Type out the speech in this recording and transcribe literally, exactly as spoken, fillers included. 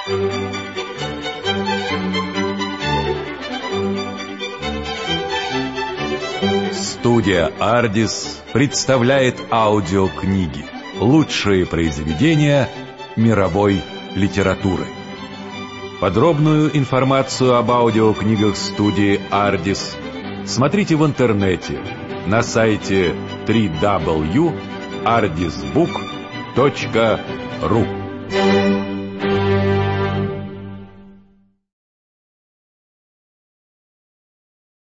Студия «Ардис» представляет аудиокниги. Лучшие произведения мировой литературы. Подробную информацию об аудиокнигах студии «Ардис» смотрите в интернете на сайте дабл ю дабл ю дабл ю точка ардисбук точка ру.